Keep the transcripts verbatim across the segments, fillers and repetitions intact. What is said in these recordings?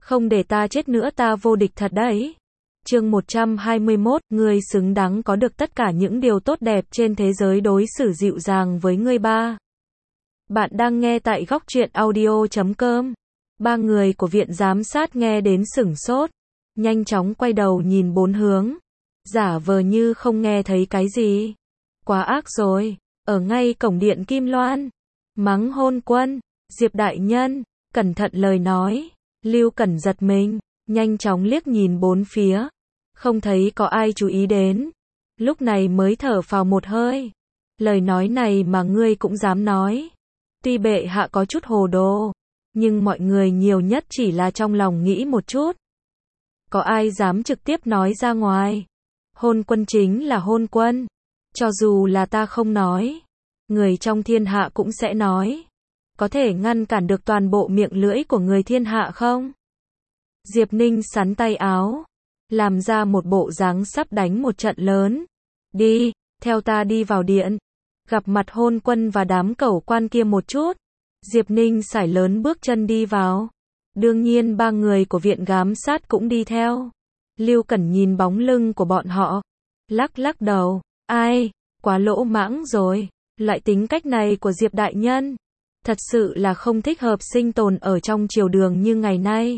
Không để ta chết nữa ta vô địch thật đấy. Chương một trăm hai mươi mốt, ngươi xứng đáng có được tất cả những điều tốt đẹp trên thế giới đối xử dịu dàng với ngươi ba. Bạn đang nghe tại góc truyện audio chấm com. Ba người của viện giám sát nghe đến sửng sốt, nhanh chóng quay đầu nhìn bốn hướng, giả vờ như không nghe thấy cái gì. Quá ác rồi, ở ngay cổng điện Kim Loan, mắng Hôn Quân, Diệp đại nhân, cẩn thận lời nói. Lưu Cẩn giật mình, nhanh chóng liếc nhìn bốn phía, không thấy có ai chú ý đến, lúc này mới thở phào một hơi. Lời nói này mà ngươi cũng dám nói. Tuy bệ hạ có chút hồ đồ, nhưng mọi người nhiều nhất chỉ là trong lòng nghĩ một chút. Có ai dám trực tiếp nói ra ngoài? Hôn Quân chính là Hôn Quân, cho dù là ta không nói, người trong thiên hạ cũng sẽ nói. Có thể ngăn cản được toàn bộ miệng lưỡi của người thiên hạ không? Diệp Ninh sắn tay áo, làm ra một bộ dáng sắp đánh một trận lớn. Đi, theo ta đi vào điện, gặp mặt Hôn Quân và đám cẩu quan kia một chút. Diệp Ninh sải lớn bước chân đi vào. Đương nhiên ba người của viện giám sát cũng đi theo. Lưu Cẩn nhìn bóng lưng của bọn họ, lắc lắc đầu, ai, quá lỗ mãng rồi, loại tính cách này của Diệp đại nhân, thật sự là không thích hợp sinh tồn ở trong triều đường như ngày nay.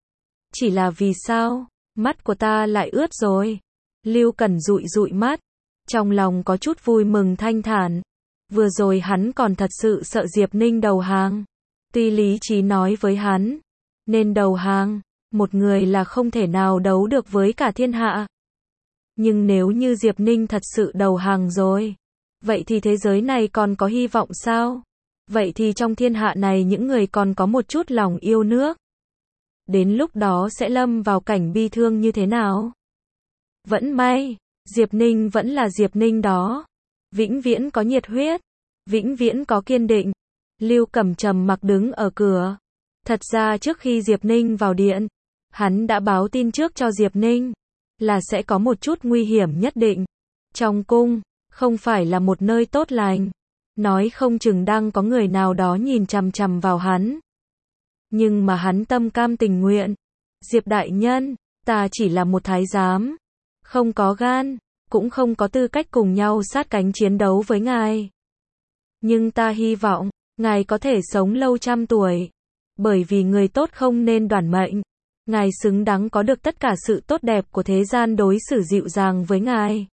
Chỉ là vì sao, mắt của ta lại ướt rồi. Lưu Cẩn dụi dụi mắt, trong lòng có chút vui mừng thanh thản. Vừa rồi hắn còn thật sự sợ Diệp Ninh đầu hàng. Tuy lý trí nói với hắn, nên đầu hàng, một người là không thể nào đấu được với cả thiên hạ. Nhưng nếu như Diệp Ninh thật sự đầu hàng rồi, vậy thì thế giới này còn có hy vọng sao? Vậy thì trong thiên hạ này những người còn có một chút lòng yêu nước, đến lúc đó sẽ lâm vào cảnh bi thương như thế nào? Vẫn may, Diệp Ninh vẫn là Diệp Ninh đó. Vĩnh viễn có nhiệt huyết, vĩnh viễn có kiên định. Lưu Cẩm trầm mặc đứng ở cửa. Thật ra trước khi Diệp Ninh vào điện, hắn đã báo tin trước cho Diệp Ninh, là sẽ có một chút nguy hiểm nhất định. Trong cung, không phải là một nơi tốt lành. Nói không chừng đang có người nào đó nhìn chằm chằm vào hắn. Nhưng mà hắn tâm cam tình nguyện. Diệp đại nhân, ta chỉ là một thái giám, không có gan, cũng không có tư cách cùng nhau sát cánh chiến đấu với ngài. Nhưng ta hy vọng, ngài có thể sống lâu trăm tuổi. Bởi vì người tốt không nên đoản mệnh. Ngài xứng đáng có được tất cả sự tốt đẹp của thế gian đối xử dịu dàng với ngài.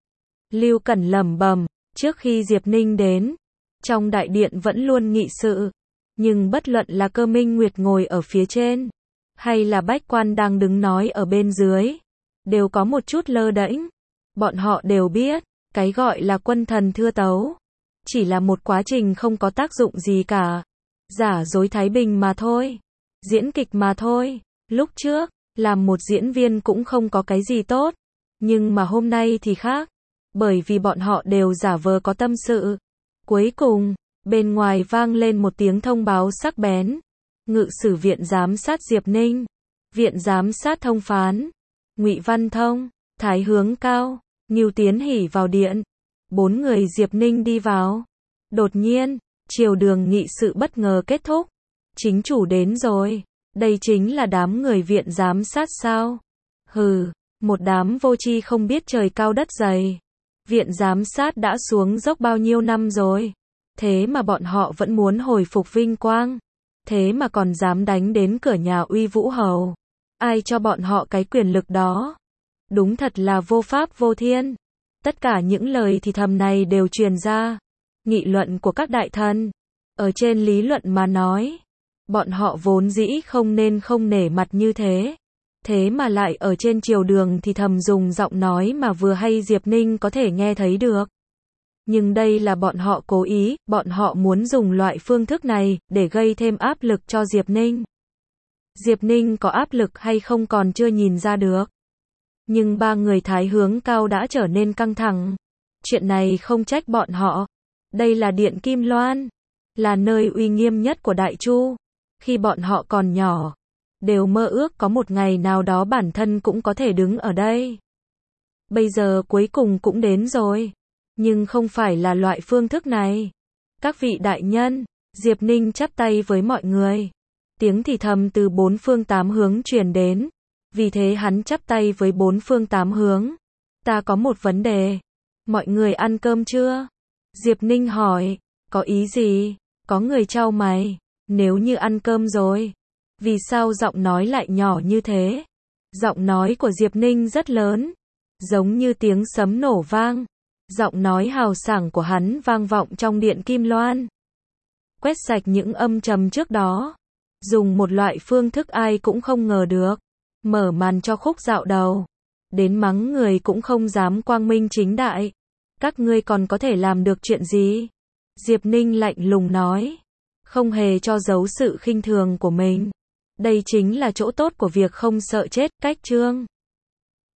Lưu Cẩn lẩm bẩm, trước khi Diệp Ninh đến, trong đại điện vẫn luôn nghị sự. Nhưng bất luận là Cơ Minh Nguyệt ngồi ở phía trên, hay là Bách Quan đang đứng nói ở bên dưới, đều có một chút lơ đễnh. Bọn họ đều biết, cái gọi là quân thần thưa tấu, chỉ là một quá trình không có tác dụng gì cả. Giả dối thái bình mà thôi. Diễn kịch mà thôi. Lúc trước, làm một diễn viên cũng không có cái gì tốt. Nhưng mà hôm nay thì khác. Bởi vì bọn họ đều giả vờ có tâm sự. Cuối cùng, bên ngoài vang lên một tiếng thông báo sắc bén. Ngự sử viện giám sát Diệp Ninh, viện giám sát thông phán, Ngụy Văn Thông, Thái Hướng Cao, Ngưu Tiến Hỉ vào điện. Bốn người Diệp Ninh đi vào. Đột nhiên, triều đường nghị sự bất ngờ kết thúc. Chính chủ đến rồi. Đây chính là đám người viện giám sát sao? Hừ, một đám vô tri không biết trời cao đất dày. Viện giám sát đã xuống dốc bao nhiêu năm rồi. Thế mà bọn họ vẫn muốn hồi phục vinh quang. Thế mà còn dám đánh đến cửa nhà Uy Vũ Hầu. Ai cho bọn họ cái quyền lực đó? Đúng thật là vô pháp vô thiên. Tất cả những lời thì thầm này đều truyền ra. Nghị luận của các đại thần. Ở trên lý luận mà nói, bọn họ vốn dĩ không nên không nể mặt như thế. Thế mà lại ở trên triều đường thì thầm dùng giọng nói mà vừa hay Diệp Ninh có thể nghe thấy được. Nhưng đây là bọn họ cố ý, bọn họ muốn dùng loại phương thức này để gây thêm áp lực cho Diệp Ninh. Diệp Ninh có áp lực hay không còn chưa nhìn ra được. Nhưng ba người Thái Hướng Cao đã trở nên căng thẳng. Chuyện này không trách bọn họ. Đây là điện Kim Loan, là nơi uy nghiêm nhất của Đại Chu. Khi bọn họ còn nhỏ, đều mơ ước có một ngày nào đó bản thân cũng có thể đứng ở đây. Bây giờ cuối cùng cũng đến rồi. Nhưng không phải là loại phương thức này. Các vị đại nhân, Diệp Ninh chắp tay với mọi người. Tiếng thì thầm từ bốn phương tám hướng truyền đến. Vì thế hắn chắp tay với bốn phương tám hướng. Ta có một vấn đề. Mọi người ăn cơm chưa? Diệp Ninh hỏi. Có ý gì? Có người chau mày. Nếu như ăn cơm rồi. Vì sao giọng nói lại nhỏ như thế? Giọng nói của Diệp Ninh rất lớn. Giống như tiếng sấm nổ vang. Giọng nói hào sảng của hắn vang vọng trong điện Kim Loan. Quét sạch những âm trầm trước đó. Dùng một loại phương thức ai cũng không ngờ được. Mở màn cho khúc dạo đầu. Đến mắng người cũng không dám quang minh chính đại. Các ngươi còn có thể làm được chuyện gì? Diệp Ninh lạnh lùng nói. Không hề cho giấu sự khinh thường của mình. Đây chính là chỗ tốt của việc không sợ chết, cách chương.